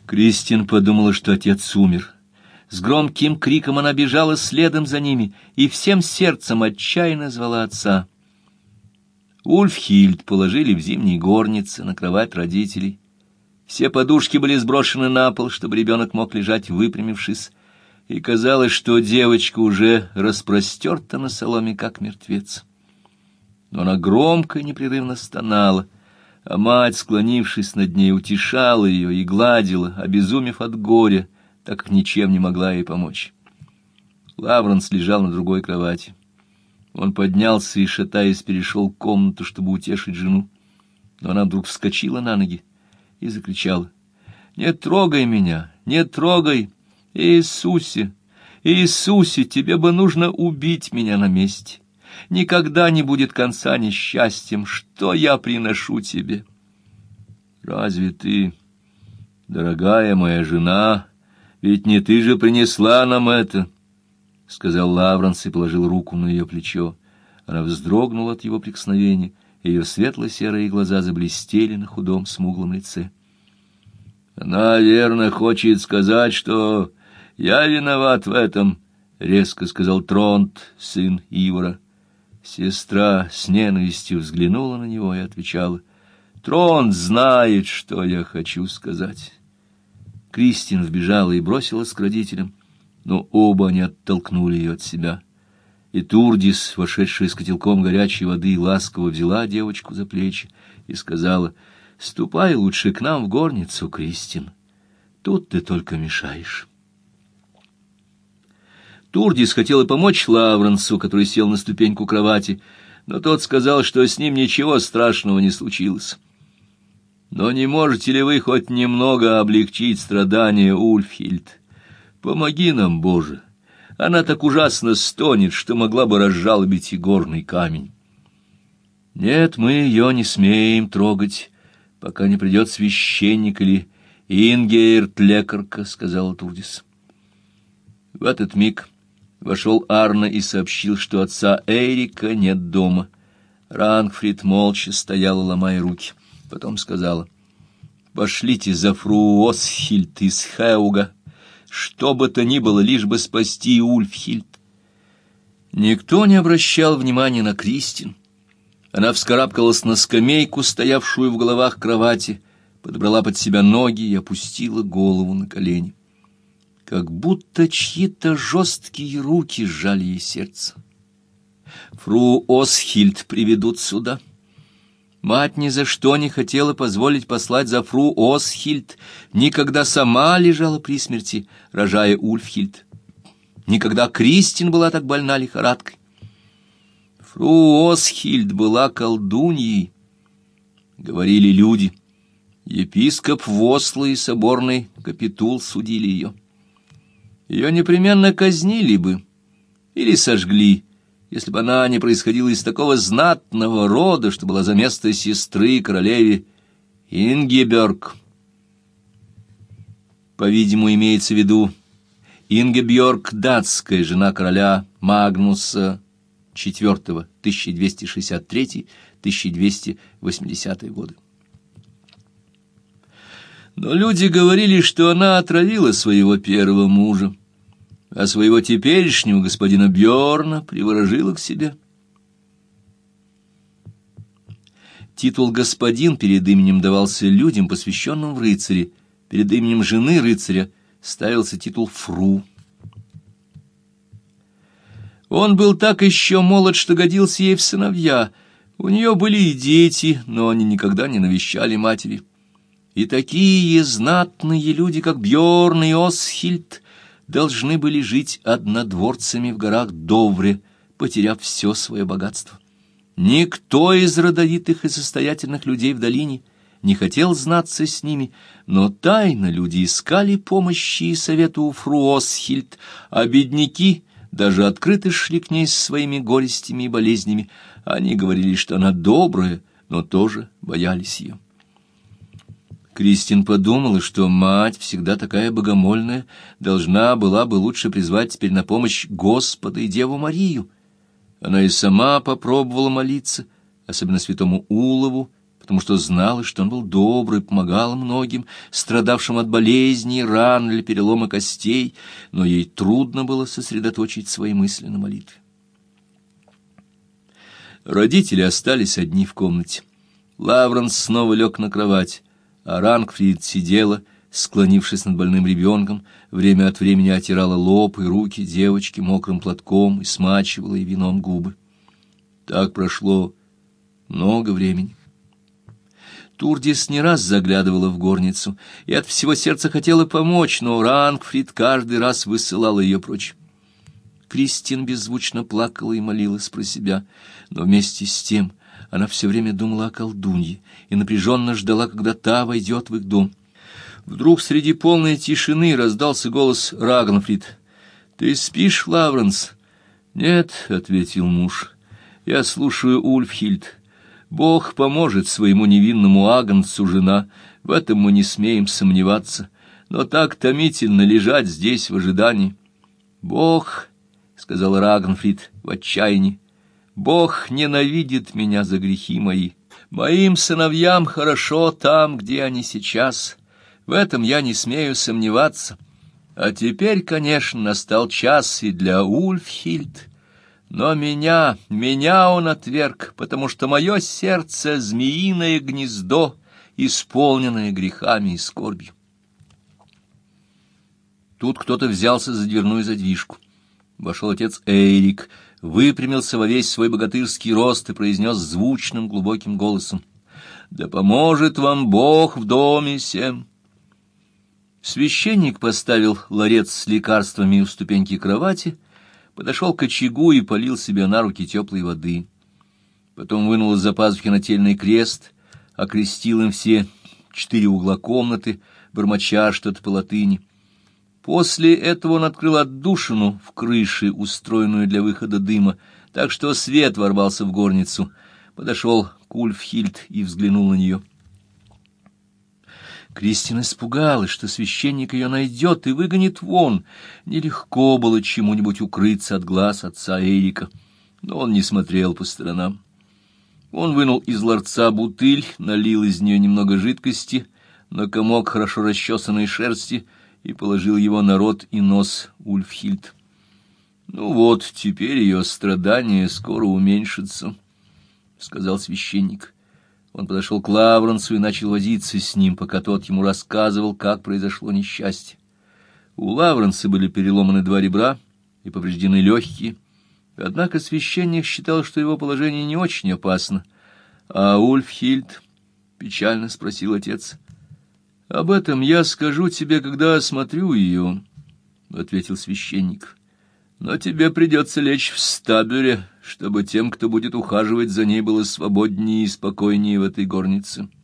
Кристин подумала, что отец умер. С громким криком она бежала следом за ними и всем сердцем отчаянно звала отца. Ульфхильд положили в зимней горнице на кровать родителей. Все подушки были сброшены на пол, чтобы ребенок мог лежать выпрямившись, и казалось, что девочка уже распростерта на соломе, как мертвец. Но она громко и непрерывно стонала, а мать, склонившись над ней, утешала ее и гладила, обезумев от горя, так как ничем не могла ей помочь. Лавренс лежал на другой кровати. Он поднялся и, шатаясь, перешел комнату, чтобы утешить жену. Но она вдруг вскочила на ноги и закричала: «Не трогай меня, не трогай! Иисусе, Иисусе, тебе бы нужно убить меня на месте! Никогда не будет конца несчастьям, что я приношу тебе!» «Разве ты, дорогая моя жена, ведь не ты же принесла нам это?» — сказал Лавренс и положил руку на ее плечо. Она вздрогнула от его прикосновения, и ее светло-серые глаза заблестели на худом смуглом лице. «Она, верно, хочет сказать, что я виноват в этом», — резко сказал Тронт, сын Ивара. Сестра с ненавистью взглянула на него и отвечала: «Тронт знает, что я хочу сказать». Кристин вбежала и бросилась к родителям, но оба они оттолкнули ее от себя. И Турдис, вошедшая с котелком горячей воды, ласково взяла девочку за плечи и сказала: «Ступай лучше к нам в горницу, Кристин. Тут ты только мешаешь». Турдис хотела помочь Лавренсу, который сел на ступеньку кровати, но тот сказал, что с ним ничего страшного не случилось. «Но не можете ли вы хоть немного облегчить страдания Ульфхильд? Помоги нам, Боже! Она так ужасно стонет, что могла бы разжалобить и горный камень». «Нет, мы ее не смеем трогать, пока не придет священник или Ингейрт-лекарка», — сказала Турдис. В этот миг вошел Арна и сообщил, что отца Эрика нет дома. Рангфрид молча стояла, ломая руки. Потом сказала: «Пошлите за фру Осхильд из Хеуга, что бы то ни было, лишь бы спасти Ульфхильд». Никто не обращал внимания на Кристин. Она вскарабкалась на скамейку, стоявшую в головах кровати, подобрала под себя ноги и опустила голову на колени. Как будто чьи-то жесткие руки сжали ей сердце. «Фру Осхильд приведут сюда». Мать ни за что не хотела позволить послать за фру Осхильд, никогда сама лежала при смерти, рожая Ульфхильд. Никогда Кристин была так больна лихорадкой. Фру Осхильд была колдуньей, говорили люди. Епископ Восла и соборный капитул судили ее. Ее непременно казнили бы или сожгли, если бы она не происходила из такого знатного рода, что была за место сестры королеве Ингебjörg. По-видимому, имеется в виду Ингебjörg датская, жена короля Магнуса IV, 1263-1280 годы. Но люди говорили, что она отравила своего первого мужа, а своего теперешнего господина Бьорна приворожила к себе. Титул «господин» перед именем давался людям, посвященным в рыцари. Перед именем жены рыцаря ставился титул «фру». Он был так еще молод, что годился ей в сыновья. У нее были и дети, но они никогда не навещали матери. И такие знатные люди, как Бьорн и Осхильд, должны были жить однодворцами в горах Довре, потеряв все свое богатство. Никто из родовитых и состоятельных людей в долине не хотел знаться с ними, но тайно люди искали помощи и совета у фру Осхильд, а бедняки даже открыто шли к ней с своими горестями и болезнями. Они говорили, что она добрая, но тоже боялись ее. Кристин подумала, что мать, всегда такая богомольная, должна была бы лучше призвать теперь на помощь Господа и Деву Марию. Она и сама попробовала молиться, особенно святому Улову, потому что знала, что он был добрый, помогал многим, страдавшим от болезней, ран или перелома костей, но ей трудно было сосредоточить свои мысли на молитве. Родители остались одни в комнате. Лавренс снова лег на кровать, а Рангфрид сидела, склонившись над больным ребенком, время от времени отирала лоб и руки девочки мокрым платком и смачивала ей вином губы. Так прошло много времени. Турдис не раз заглядывала в горницу и от всего сердца хотела помочь, но Рангфрид каждый раз высылала ее прочь. Кристин беззвучно плакала и молилась про себя, но вместе с тем она все время думала о колдунье и напряженно ждала, когда та войдет в их дом. Вдруг среди полной тишины раздался голос Рагнфрид. «Ты спишь, Лавренс?» «Нет», — ответил муж, — «я слушаю Ульфхильд. Бог поможет своему невинному агнцу, жена, в этом мы не смеем сомневаться, но так томительно лежать здесь в ожидании». «Бог», — сказал Рагнфрид в отчаянии, — «Бог ненавидит меня за грехи мои. Моим сыновьям хорошо там, где они сейчас. В этом я не смею сомневаться. А теперь, конечно, настал час и для Ульфхильд. Но меня он отверг, потому что мое сердце — змеиное гнездо, исполненное грехами и скорбью». Тут кто-то взялся за дверную задвижку. Вошел отец Эйрик, выпрямился во весь свой богатырский рост и произнес звучным глубоким голосом: «Да поможет вам Бог в доме сем». Священник поставил ларец с лекарствами у ступеньки кровати, подошел к очагу и полил себе на руки теплой воды. Потом вынул из-за пазухи нательный крест, окрестил им все 4 угла комнаты, бормоча что-то по латыни. После этого он открыл отдушину в крыше, устроенную для выхода дыма, так что свет ворвался в горницу. Подошел к Ульфхильд и взглянул на нее. Кристин испугалась, что священник ее найдет и выгонит вон. Нелегко было чему-нибудь укрыться от глаз отца Эрика, но он не смотрел по сторонам. Он вынул из ларца бутыль, налил из нее немного жидкости на комок хорошо расчесанной шерсти и положил его на рот и нос Ульфхильд. «Ну вот, теперь ее страдания скоро уменьшатся», — сказал священник. Он подошел к Лавренсу и начал возиться с ним, пока тот ему рассказывал, как произошло несчастье. У Лавренса были переломаны 2 ребра и повреждены легкие, однако священник считал, что его положение не очень опасно. «А Ульфхильд?» — печально спросил отец. «Об этом я скажу тебе, когда осмотрю ее», — ответил священник. «Но тебе придется лечь в стабюре, чтобы тем, кто будет ухаживать за ней, было свободнее и спокойнее в этой горнице».